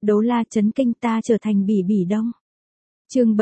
Đấu la chấn kinh ta trở thành Bỉ Bỉ Đông. Chương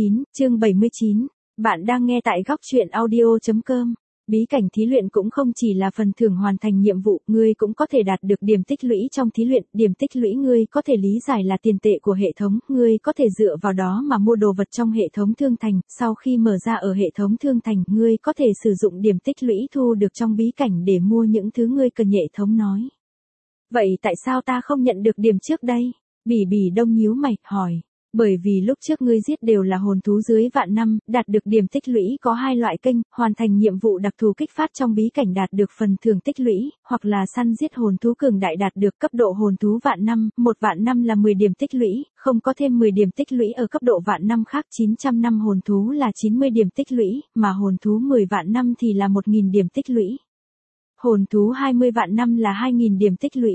79, bạn đang nghe tại góc truyện audio.com. Bí cảnh thí luyện cũng không chỉ là phần thưởng hoàn thành nhiệm vụ, ngươi cũng có thể đạt được điểm tích lũy trong thí luyện, điểm tích lũy ngươi có thể lý giải là tiền tệ của hệ thống, ngươi có thể dựa vào đó mà mua đồ vật trong hệ thống thương thành, sau khi mở ra ở hệ thống thương thành, ngươi có thể sử dụng điểm tích lũy thu được trong bí cảnh để mua những thứ ngươi cần. Hệ thống nói. Vậy tại sao ta không nhận được điểm trước đây? Bỉ Bỉ Đông nhíu mày, hỏi. Bởi vì lúc trước ngươi giết đều là hồn thú dưới vạn năm, đạt được điểm tích lũy có hai loại kênh, hoàn thành nhiệm vụ đặc thù kích phát trong bí cảnh đạt được phần thưởng tích lũy, hoặc là săn giết hồn thú cường đại đạt được cấp độ hồn thú vạn năm, 1 vạn năm là 10 điểm tích lũy, không có thêm 10 điểm tích lũy ở cấp độ vạn năm khác, 900 năm hồn thú là 90 điểm tích lũy, mà hồn thú 10 vạn năm thì là 1000 điểm tích lũy. Hồn thú 20 vạn năm là 2000 điểm tích lũy.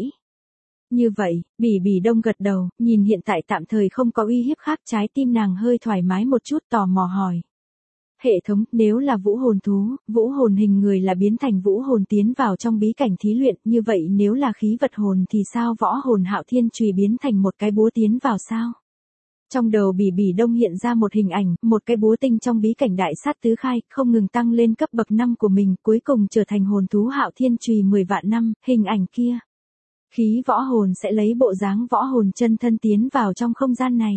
Như vậy, Bỉ Bỉ Đông gật đầu, nhìn hiện tại tạm thời không có uy hiếp khác, trái tim nàng hơi thoải mái một chút, tò mò hỏi. Hệ thống, nếu là vũ hồn thú, vũ hồn hình người là biến thành vũ hồn tiến vào trong bí cảnh thí luyện, như vậy nếu là khí vật hồn thì sao? Võ hồn Hạo Thiên Chùy biến thành một cái búa tiến vào sao? Trong đầu Bỉ Bỉ Đông hiện ra một hình ảnh, một cái búa tinh trong bí cảnh đại sát tứ khai, không ngừng tăng lên cấp bậc 5 của mình, cuối cùng trở thành hồn thú Hạo Thiên Chùy 10 vạn năm, hình ảnh kia. Khí võ hồn sẽ lấy bộ dáng võ hồn chân thân tiến vào trong không gian này.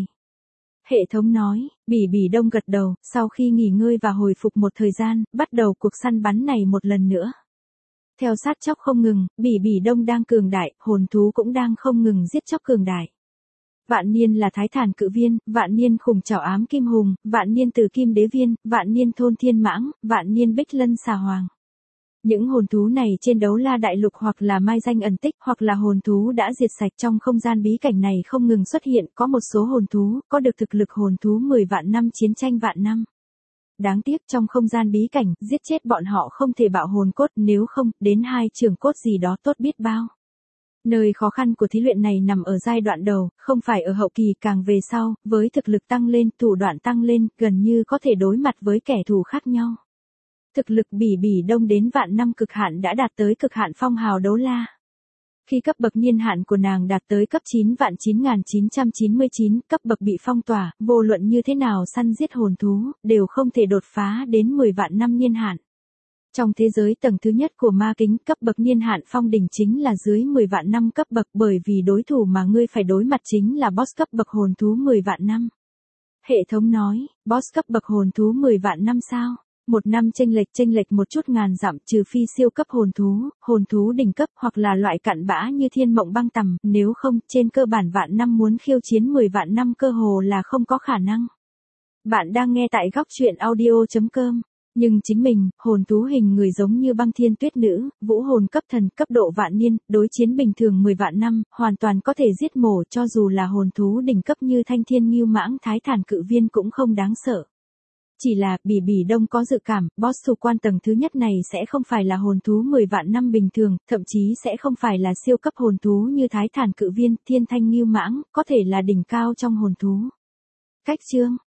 Hệ thống nói, Bỉ Bỉ Đông gật đầu, sau khi nghỉ ngơi và hồi phục một thời gian, bắt đầu cuộc săn bắn này một lần nữa. Theo sát chóc không ngừng, Bỉ Bỉ Đông đang cường đại, hồn thú cũng đang không ngừng giết chóc cường đại. Vạn niên là Thái Thản Cự Viên, vạn niên Khủng Trảo Ám Kim Hùng, vạn niên Từ Kim Đế Viên, vạn niên Thôn Thiên Mãng, vạn niên Bích Lân Xà Hoàng. Những hồn thú này trên đấu la đại lục hoặc là mai danh ẩn tích hoặc là hồn thú đã diệt sạch trong không gian bí cảnh này không ngừng xuất hiện, có một số hồn thú có được thực lực hồn thú 10 vạn năm chiến tranh vạn năm. Đáng tiếc trong không gian bí cảnh, giết chết bọn họ không thể bạo hồn cốt, nếu không, đến 2 trường cốt gì đó tốt biết bao. Nơi khó khăn của thí luyện này nằm ở giai đoạn đầu, không phải ở hậu kỳ, càng về sau, với thực lực tăng lên, thủ đoạn tăng lên, gần như có thể đối mặt với kẻ thù khác nhau. Thực lực Bỉ Bỉ Đông đến vạn năm cực hạn đã đạt tới cực hạn phong hào đấu la. Khi cấp bậc niên hạn của nàng đạt tới cấp 9.9999, cấp bậc bị phong tỏa, vô luận như thế nào săn giết hồn thú, đều không thể đột phá đến 10 vạn năm niên hạn. Trong thế giới tầng thứ nhất của ma kính, cấp bậc niên hạn phong đỉnh chính là dưới 10 vạn năm cấp bậc, bởi vì đối thủ mà ngươi phải đối mặt chính là boss cấp bậc hồn thú 10 vạn năm. Hệ thống nói, boss cấp bậc hồn thú 10 vạn năm sao? Một năm chênh lệch một chút ngàn dặm, trừ phi siêu cấp hồn thú đỉnh cấp hoặc là loại cặn bã như Thiên Mộng Băng Tằm, nếu không, trên cơ bản vạn năm muốn khiêu chiến 10 vạn năm cơ hồ là không có khả năng. Bạn đang nghe tại góc truyện audio.com. Nhưng chính mình, hồn thú hình người giống như Băng Thiên Tuyết Nữ, vũ hồn cấp thần, cấp độ vạn niên, đối chiến bình thường 10 vạn năm, hoàn toàn có thể giết mổ, cho dù là hồn thú đỉnh cấp như Thanh Thiên Ngưu Mãng, Thái Thản Cự Viên cũng không đáng sợ. Chỉ là, Bỉ Bỉ Đông có dự cảm, boss chủ quan tầng thứ nhất này sẽ không phải là hồn thú 10 vạn năm bình thường, thậm chí sẽ không phải là siêu cấp hồn thú như Thái Thản Cự Viên, Thiên Thanh Ngưu Mãng, có thể là đỉnh cao trong hồn thú. Cách chương,